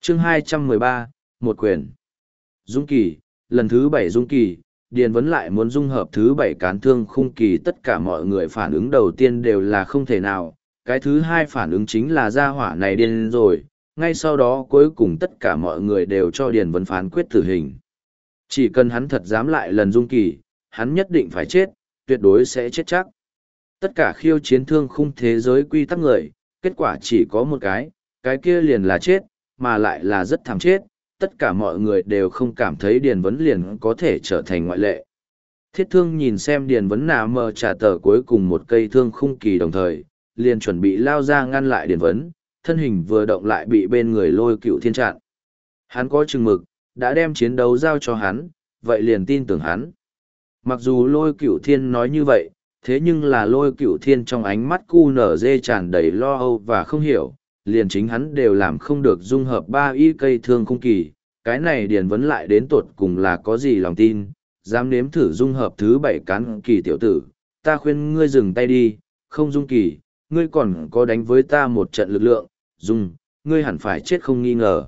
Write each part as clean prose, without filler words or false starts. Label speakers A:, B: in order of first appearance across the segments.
A: Chương 213, một quyền. Dung kỳ, lần thứ 7 dung kỳ, Điền Vấn lại muốn dung hợp thứ 7 cán thương khung kỳ, tất cả mọi người phản ứng đầu tiên đều là không thể nào, cái thứ hai phản ứng chính là gia hỏa này điên rồi, ngay sau đó cuối cùng tất cả mọi người đều cho Điền Vấn phán quyết tử hình. Chỉ cần hắn thật dám lại lần dung kỳ, hắn nhất định phải chết, tuyệt đối sẽ chết chắc. Tất cả khiêu chiến thương khung thế giới quy tắc người, kết quả chỉ có một cái kia liền là chết, mà lại là rất thảm chết, tất cả mọi người đều không cảm thấy Điền Vấn liền có thể trở thành ngoại lệ. Thiết Thương nhìn xem Điền Vấn nà mờ trả tờ cuối cùng một cây thương khung kỳ đồng thời, liền chuẩn bị lao ra ngăn lại Điền Vấn, thân hình vừa động lại bị bên người Lôi Cựu Thiên chặn. Hắn có chừng mực, đã đem chiến đấu giao cho hắn, vậy liền tin tưởng hắn. Mặc dù Lôi Cựu Thiên nói như vậy, thế nhưng là Lôi Cựu Thiên trong ánh mắt QNZ tràn đầy lo âu và không hiểu, liền chính hắn đều làm không được dung hợp 3 y cây thương khung kỳ, cái này Điền Vấn lại đến tột cùng là có gì lòng tin, dám nếm thử dung hợp thứ 7 cán kỳ tiểu tử, ta khuyên ngươi dừng tay đi, không dung kỳ, ngươi còn có đánh với ta một trận lực lượng, dung, ngươi hẳn phải chết không nghi ngờ.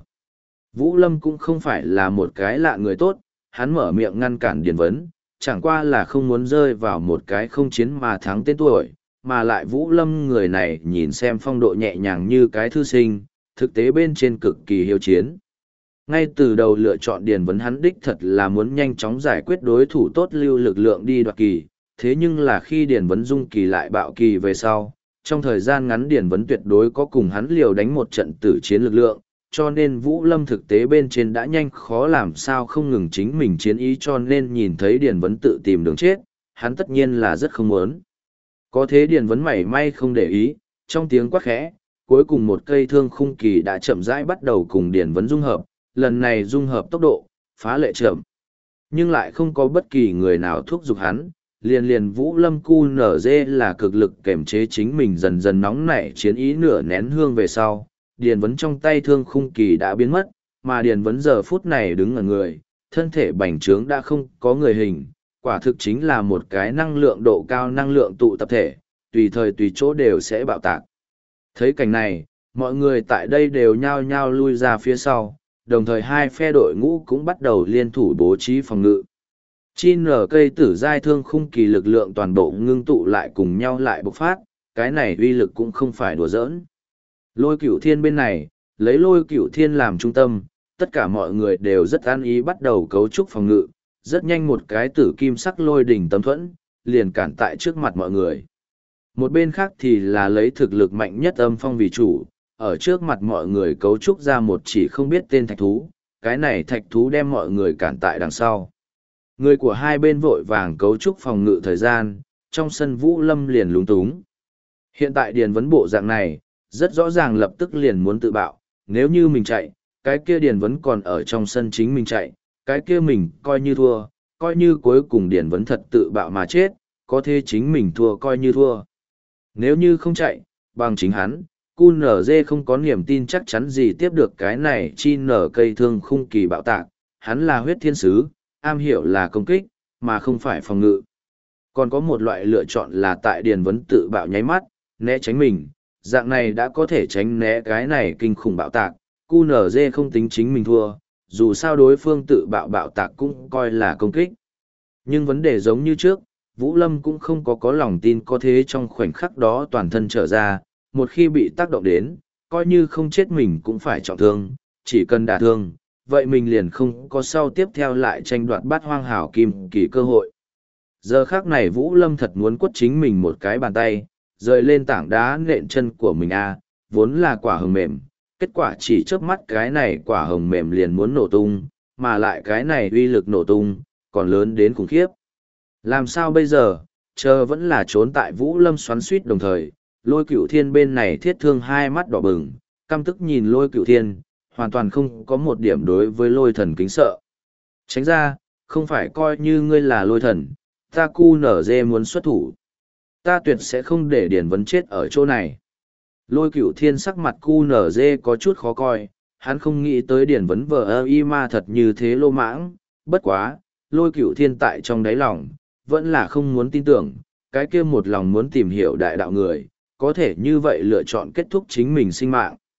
A: Vũ Lâm cũng không phải là một cái lạ người tốt, hắn mở miệng ngăn cản Điền Vấn, chẳng qua là không muốn rơi vào một cái không chiến mà thắng tên tuổi, mà lại Vũ Lâm người này nhìn xem phong độ nhẹ nhàng như cái thư sinh, thực tế bên trên cực kỳ hiếu chiến. Ngay từ đầu lựa chọn Điền Vấn hắn đích thật là muốn nhanh chóng giải quyết đối thủ tốt lưu lực lượng đi đoạt kỳ, thế nhưng là khi Điền Vấn dung kỳ lại bạo kỳ về sau, trong thời gian ngắn Điền Vấn tuyệt đối có cùng hắn liều đánh một trận tử chiến lực lượng, cho nên Vũ Lâm thực tế bên trên đã nhanh khó làm sao không ngừng chính mình chiến ý, cho nên nhìn thấy Điền Vấn tự tìm đường chết, hắn tất nhiên là rất không muốn. Có thế Điền Vấn mảy may không để ý, trong tiếng quát khẽ, cuối cùng một cây thương khung kỳ đã chậm rãi bắt đầu cùng Điền Vấn dung hợp, lần này dung hợp tốc độ, phá lệ chậm. Nhưng lại không có bất kỳ người nào thúc giục hắn, liền Vũ Lâm QNZ là cực lực kềm chế chính mình dần dần nóng nảy chiến ý nửa nén hương về sau, Điền Vấn trong tay thương khung kỳ đã biến mất, mà Điền Vấn giờ phút này đứng ở người, thân thể bành trướng đã không có người hình, quả thực chính là một cái năng lượng độ cao năng lượng tụ tập thể, tùy thời tùy chỗ đều sẽ bạo tạc. Thấy cảnh này, mọi người tại đây đều nhao nhao lui ra phía sau, đồng thời hai phe đội ngũ cũng bắt đầu liên thủ bố trí phòng ngự. Chi nở cây tử giai thương khung kỳ lực lượng toàn bộ ngưng tụ lại cùng nhau lại bộc phát, cái này uy lực cũng không phải đùa giỡn. Lôi Cửu Thiên bên này, lấy Lôi Cửu Thiên làm trung tâm, tất cả mọi người đều rất an ý bắt đầu cấu trúc phòng ngự, rất nhanh một cái tử kim sắc lôi đỉnh tấm thuẫn, liền cản tại trước mặt mọi người. Một bên khác thì là lấy thực lực mạnh nhất Âm Phong vì chủ, ở trước mặt mọi người cấu trúc ra một chỉ không biết tên thạch thú, cái này thạch thú đem mọi người cản tại đằng sau. Người của hai bên vội vàng cấu trúc phòng ngự thời gian, trong sân Vũ Lâm liền lúng túng. Hiện tại Điền Vấn bộ dạng này, rất rõ ràng lập tức liền muốn tự bạo, nếu như mình chạy, cái kia Điền Vấn còn ở trong sân chính mình chạy, cái kia mình coi như thua, coi như cuối cùng Điền Vấn thật tự bạo mà chết, có thể chính mình thua coi như thua. Nếu như không chạy, bằng chính hắn, QNZ không có niềm tin chắc chắn gì tiếp được cái này chi nở cây thương khung kỳ bạo tạc, hắn là huyết thiên sứ, am hiểu là công kích, mà không phải phòng ngự. Còn có một loại lựa chọn là tại Điền Vấn tự bạo nháy mắt, né tránh mình, dạng này đã có thể tránh né cái này kinh khủng bạo tạc, QNZ không tính chính mình thua, dù sao đối phương tự bạo tạc cũng coi là công kích. Nhưng vấn đề giống như trước, Vũ Lâm cũng không có lòng tin có thế trong khoảnh khắc đó toàn thân trở ra, một khi bị tác động đến, coi như không chết mình cũng phải trọng thương, chỉ cần đả thương, vậy mình liền không có sau tiếp theo lại tranh đoạt bát hoang hảo kim kỳ cơ hội. Giờ khác này Vũ Lâm thật muốn quất chính mình một cái bàn tay, rời lên tảng đá nện chân của mình vốn là quả hồng mềm, kết quả chỉ chớp mắt cái này quả hồng mềm liền muốn nổ tung, mà lại cái này uy lực nổ tung, còn lớn đến khủng khiếp. Làm sao bây giờ, chờ vẫn là trốn tại Vũ Lâm xoắn suýt đồng thời, Lôi Cửu Thiên bên này Thiết Thương hai mắt đỏ bừng, căm tức nhìn Lôi Cửu Thiên, hoàn toàn không có một điểm đối với Lôi Thần kính sợ. Tránh ra, không phải coi như ngươi là Lôi Thần, ta QNZ muốn xuất thủ. Ta tuyệt sẽ không để Điền Vấn chết ở chỗ này. Lôi Cửu Thiên sắc mặt QNZ có chút khó coi, hắn không nghĩ tới Điền Vấn vờ y ma thật như thế lô mãng, bất quá, Lôi Cửu Thiên tại trong đáy lòng, vẫn là không muốn tin tưởng, cái kia một lòng muốn tìm hiểu đại đạo người, có thể như vậy lựa chọn kết thúc chính mình sinh mạng.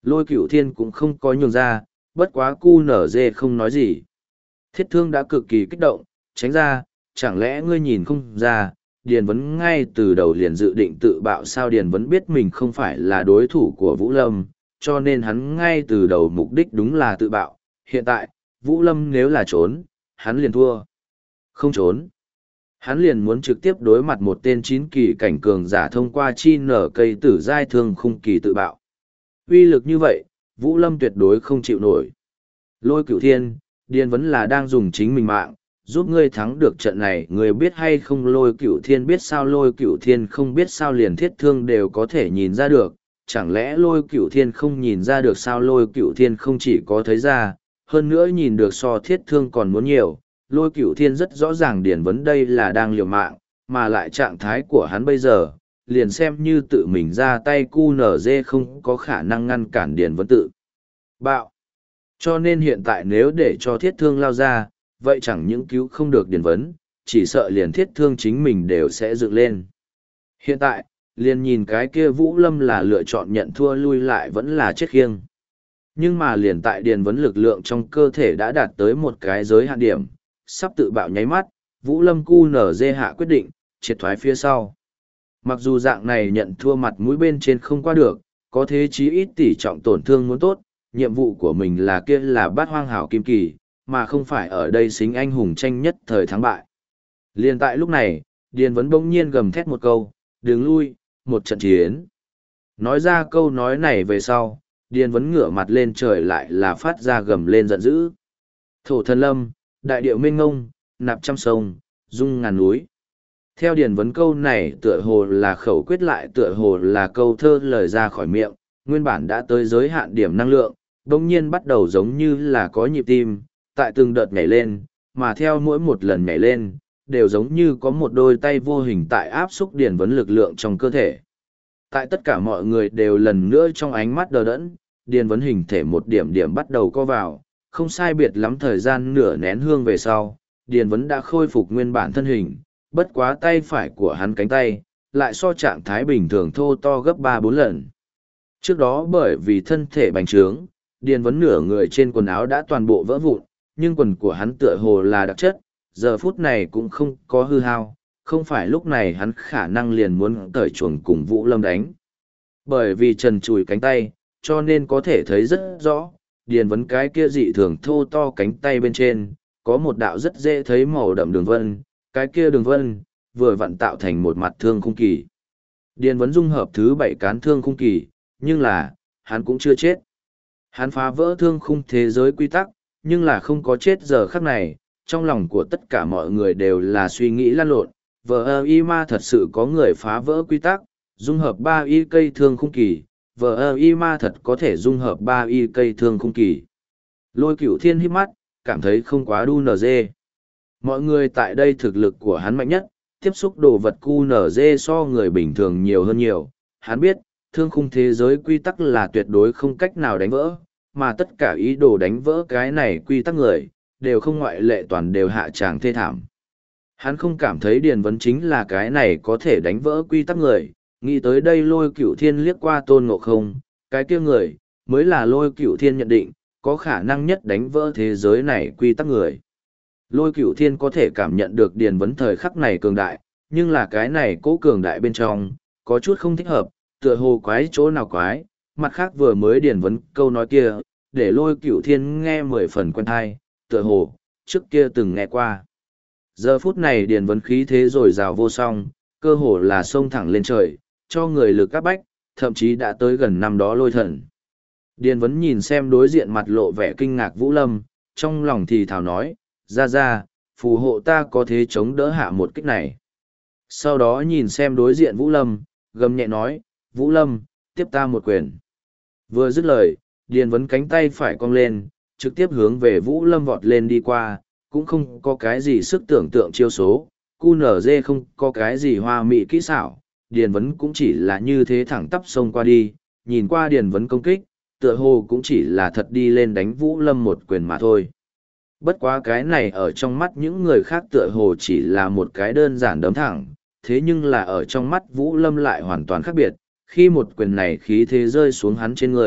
A: Lôi Cửu Thiên cũng không có nhường ra, bất quá cu nở dê không nói gì. Thiết Thương đã cực kỳ kích động, tránh ra, chẳng lẽ ngươi nhìn không ra, Điền Vấn ngay từ đầu liền dự định tự bạo sao? Điền Vấn biết mình không phải là đối thủ của Vũ Lâm, cho nên hắn ngay từ đầu mục đích đúng là tự bạo. Hiện tại, Vũ Lâm nếu là trốn, hắn liền thua. Không trốn. Hắn liền muốn trực tiếp đối mặt một tên 9 kỳ cảnh cường giả thông qua chi nở cây tử giai thương khung kỳ tự bạo. Uy lực như vậy, Vũ Lâm tuyệt đối không chịu nổi. Lôi Cửu Thiên, Điền Vấn là đang dùng chính mình mạng, giúp ngươi thắng được trận này. Ngươi biết hay không? Lôi Cửu Thiên biết sao? Lôi Cửu Thiên không biết sao? Liền Thiết Thương đều có thể nhìn ra được. Chẳng lẽ Lôi Cửu Thiên không nhìn ra được sao? Lôi Cửu Thiên không chỉ có thấy ra, hơn nữa nhìn được so Thiết Thương còn muốn nhiều. Lôi Cửu Thiên rất rõ ràng Điền Vấn đây là đang liều mạng, mà lại trạng thái của hắn bây giờ, liền xem như tự mình ra tay cu nở dê không có khả năng ngăn cản Điền Vấn tự bạo. Cho nên hiện tại nếu để cho Thiết Thương lao ra, vậy chẳng những cứu không được Điền Vấn, chỉ sợ liền Thiết Thương chính mình đều sẽ dựng lên. Hiện tại, liền nhìn cái kia Vũ Lâm là lựa chọn nhận thua lui lại vẫn là chết khiêng. Nhưng mà liền tại Điền Vấn lực lượng trong cơ thể đã đạt tới một cái giới hạn điểm, sắp tự bạo nháy mắt, Vũ Lâm cu nở dê hạ quyết định, triệt thoái phía sau. Mặc dù dạng này nhận thua mặt mũi bên trên không qua được, có thế chí ít tỷ trọng tổn thương muốn tốt, nhiệm vụ của mình là kia là bát hoang hảo kim kỳ, mà không phải ở đây xính anh hùng tranh nhất thời thắng bại. Liên tại lúc này, Điền Vấn bỗng nhiên gầm thét một câu, "Đường lui, một trận chiến." Nói ra câu nói này về sau, Điền Vấn ngửa mặt lên trời lại là phát ra gầm lên giận dữ. Thổ thần lâm, đại điệu mênh ngông, nạp trăm sông, dung ngàn núi. Theo Điền Vấn câu này tựa hồ là khẩu quyết lại tựa hồ là câu thơ lời ra khỏi miệng, nguyên bản đã tới giới hạn điểm năng lượng, đồng nhiên bắt đầu giống như là có nhịp tim, tại từng đợt nhảy lên, mà theo mỗi một lần nhảy lên, đều giống như có một đôi tay vô hình tại áp xúc Điền Vấn lực lượng trong cơ thể. Tại tất cả mọi người đều lần nữa trong ánh mắt đờ đẫn, Điền Vấn hình thể một điểm điểm bắt đầu co vào, không sai biệt lắm thời gian nửa nén hương về sau, Điền Vấn đã khôi phục nguyên bản thân hình, bất quá tay phải của hắn cánh tay, lại so trạng thái bình thường thô to gấp 3-4 lần. Trước đó bởi vì thân thể bành trướng, Điền Vấn nửa người trên quần áo đã toàn bộ vỡ vụn, nhưng quần của hắn tựa hồ là đặc chất, giờ phút này cũng không có hư hao, không phải lúc này hắn khả năng liền muốn cởi chuồng cùng Vũ Lâm đánh. Bởi vì trần trùi cánh tay, cho nên có thể thấy rất rõ, Điền Vấn cái kia dị thường thô to cánh tay bên trên, có một đạo rất dễ thấy màu đậm đường vân, cái kia đường vân, vừa vặn tạo thành một mặt thương khung kỳ. Điền Vấn dung hợp thứ 7 cán thương khung kỳ, nhưng là, hắn cũng chưa chết. Hắn phá vỡ thương khung thế giới quy tắc, nhưng là không có chết giờ khắc này, trong lòng của tất cả mọi người đều là suy nghĩ lăn lộn, vờ ma thật sự có người phá vỡ quy tắc, dung hợp 3 y cây thương khung kỳ, vờ ma thật có thể dung hợp 3 y cây thương khung kỳ. Lôi Cửu Thiên hít mắt, cảm thấy không quá đu nở dê. Mọi người tại đây thực lực của hắn mạnh nhất, tiếp xúc đồ vật cu nở dê so người bình thường nhiều hơn nhiều. Hắn biết, thương khung thế giới quy tắc là tuyệt đối không cách nào đánh vỡ, mà tất cả ý đồ đánh vỡ cái này quy tắc người, đều không ngoại lệ toàn đều hạ tràng thê thảm. Hắn không cảm thấy Điền Vấn chính là cái này có thể đánh vỡ quy tắc người, nghĩ tới đây Lôi Cửu Thiên liếc qua Tôn Ngộ Không, cái kia người, mới là Lôi Cửu Thiên nhận định, có khả năng nhất đánh vỡ thế giới này quy tắc người. Lôi Cửu Thiên có thể cảm nhận được Điền Vấn thời khắc này cường đại, nhưng là cái này cố cường đại bên trong, có chút không thích hợp, tựa hồ quái chỗ nào quái, mặt khác vừa mới Điền Vấn câu nói kia, để Lôi Cửu Thiên nghe 10 phần quen thai, tựa hồ, trước kia từng nghe qua. Giờ phút này Điền Vấn khí thế rồi rào vô song, cơ hồ là xông thẳng lên trời, cho người lực áp bách, thậm chí đã tới gần năm đó Lôi Thần. Điền Vấn nhìn xem đối diện mặt lộ vẻ kinh ngạc Vũ Lâm, trong lòng thì thào nói, ra, phù hộ ta có thế chống đỡ hạ một kích này. Sau đó nhìn xem đối diện Vũ Lâm, gầm nhẹ nói, Vũ Lâm, tiếp ta một quyền. Vừa dứt lời, Điền Vấn cánh tay phải cong lên, trực tiếp hướng về Vũ Lâm vọt lên đi qua, cũng không có cái gì sức tưởng tượng chiêu số, QNZ không có cái gì hoa mỹ kỹ xảo, Điền Vấn cũng chỉ là như thế thẳng tắp xông qua đi, nhìn qua Điền Vấn công kích, tựa hồ cũng chỉ là thật đi lên đánh Vũ Lâm một quyền mà thôi. Bất quá cái này ở trong mắt những người khác tựa hồ chỉ là một cái đơn giản đấm thẳng, thế nhưng là ở trong mắt Vũ Lâm lại hoàn toàn khác biệt, khi một quyền này khí thế rơi xuống hắn trên người,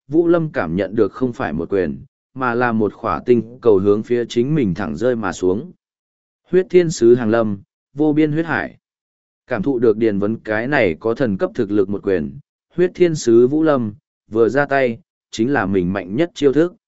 A: Vũ Lâm cảm nhận được không phải một quyền, mà là một khỏa tinh cầu hướng phía chính mình thẳng rơi mà xuống. Huyết thiên sứ hàng lâm, vô biên huyết hải. Cảm thụ được Điền Vấn cái này có thần cấp thực lực một quyền, huyết thiên sứ Vũ Lâm, vừa ra tay, chính là mình mạnh nhất chiêu thức.